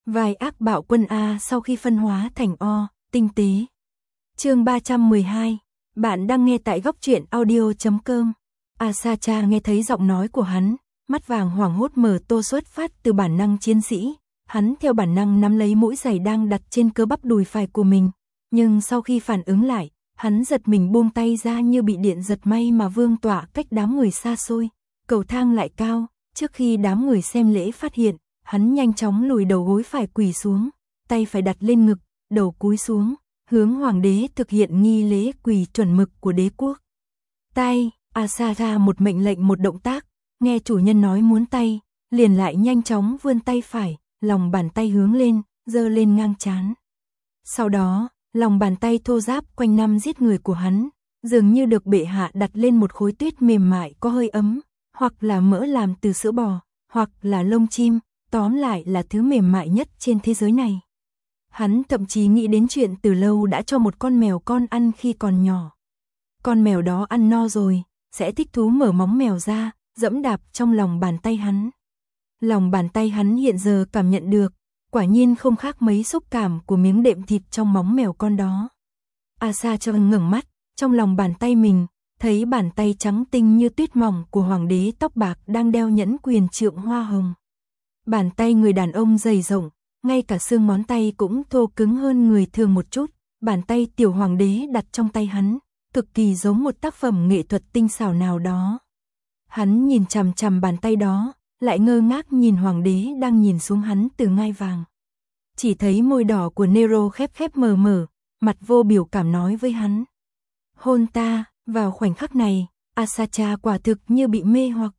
Vai ác bạo quân A sau khi phân hóa thành O, tinh tế. Chương 312. Bạn đang nghe tại góc truyện audio.com. Asacha nghe thấy giọng nói của hắn, mắt vàng hoảng hốt mở to xuất phát từ bản năng chiến sĩ. Hắn theo bản năng nắm lấy mũi giày đang đặt trên cơ bắp đùi phải của mình. Nhưng sau khi phản ứng lại, hắn giật mình buông tay ra như bị điện giật, may mà vương tọa cách đám người xa xôi. Cầu thang lại cao, trước khi đám người xem lễ phát hiện, hắn nhanh chóng lùi đầu gối phải quỳ xuống, tay phải đặt lên ngực, đầu cúi xuống, hướng hoàng đế thực hiện nghi lễ quỳ chuẩn mực của đế quốc. Tay, Asara một mệnh lệnh một động tác, nghe chủ nhân nói muốn tay, liền lại nhanh chóng vươn tay phải, lòng bàn tay hướng lên, giơ lên ngang trán. Sau đó, lòng bàn tay thô ráp quanh năm giết người của hắn, dường như được bệ hạ đặt lên một khối tuyết mềm mại có hơi ấm, hoặc là mỡ làm từ sữa bò, hoặc là lông chim, tóm lại là thứ mềm mại nhất trên thế giới này. Hắn thậm chí nghĩ đến chuyện từ lâu đã cho một con mèo con ăn khi còn nhỏ. Con mèo đó ăn no rồi, sẽ thích thú mở móng mèo ra, dẫm đạp trong lòng bàn tay hắn. Lòng bàn tay hắn hiện giờ cảm nhận được, quả nhiên không khác mấy xúc cảm của miếng đệm thịt trong móng mèo con đó. Asacha ngẩng mắt, trong lòng bàn tay mình, thấy bàn tay trắng tinh như tuyết mỏng của hoàng đế tóc bạc đang đeo nhẫn quyền trượng hoa hồng. Bàn tay người đàn ông dày rộng, ngay cả xương ngón tay cũng thô cứng hơn người thường một chút. Bàn tay tiểu hoàng đế đặt trong tay hắn, cực kỳ giống một tác phẩm nghệ thuật tinh xảo nào đó. Hắn nhìn chằm chằm bàn tay đó, lại ngơ ngác nhìn hoàng đế đang nhìn xuống hắn từ ngai vàng. Chỉ thấy môi đỏ của Nero khép khép mờ mờ, mặt vô biểu cảm nói với hắn: hôn ta. Vào khoảnh khắc này, Asacha quả thực như bị mê hoặc.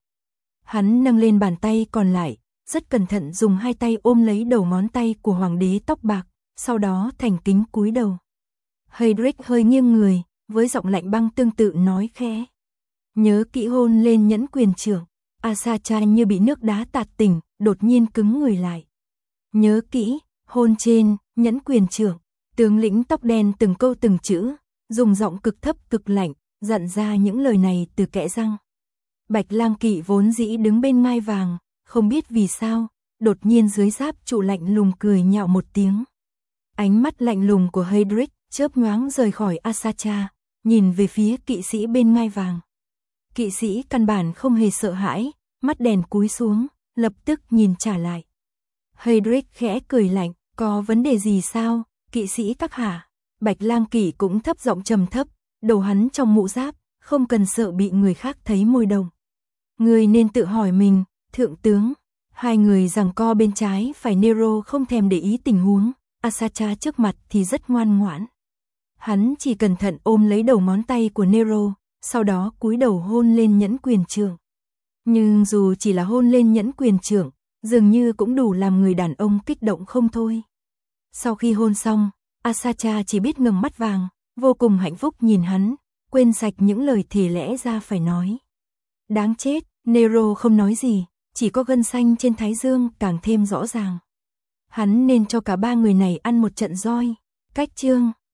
Hắn nâng lên bàn tay còn lại, rất cẩn thận dùng hai tay ôm lấy đầu ngón tay của hoàng đế tóc bạc, sau đó thành kính cúi đầu. Heydrich hơi nghiêng người, với giọng lạnh băng tương tự nói khẽ: nhớ kỹ hôn lên nhẫn quyền trưởng. Asacha như bị nước đá tạt tỉnh, đột nhiên cứng người lại. Nhớ kỹ, hôn trên nhẫn quyền trưởng. Tướng lĩnh tóc đen từng câu từng chữ, dùng giọng cực thấp cực lạnh, dặn ra những lời này từ kẽ răng. Bạch Lang Kỵ vốn dĩ đứng bên ngai vàng, không biết vì sao, đột nhiên dưới giáp trụ lạnh lùng cười nhạo một tiếng. Ánh mắt lạnh lùng của Heydrich chớp nhoáng rời khỏi Asacha, nhìn về phía kỵ sĩ bên ngai vàng. Kỵ sĩ căn bản không hề sợ hãi, mắt đèn cúi xuống, lập tức nhìn trả lại. Heydrich khẽ cười lạnh: có vấn đề gì sao, kỵ sĩ các hạ? Bạch Lang Kỵ cũng thấp giọng trầm thấp, đầu hắn trong mũ giáp, không cần sợ bị người khác thấy môi đồng. Người nên tự hỏi mình, thượng tướng. Hai người giằng co bên trái phải, Nero không thèm để ý tình huống, Asacha trước mặt thì rất ngoan ngoãn. Hắn chỉ cẩn thận ôm lấy đầu ngón tay của Nero, sau đó cúi đầu hôn lên nhẫn quyền trưởng. Nhưng dù chỉ là hôn lên nhẫn quyền trưởng, dường như cũng đủ làm người đàn ông kích động không thôi. Sau khi hôn xong, Asacha chỉ biết ngẩng mắt vàng, vô cùng hạnh phúc nhìn hắn, quên sạch những lời thề lẽ ra phải nói. Đáng chết, Nero không nói gì, chỉ có gân xanh trên thái dương càng thêm rõ ràng. Hắn nên cho cả ba người này ăn một trận roi. Cách chương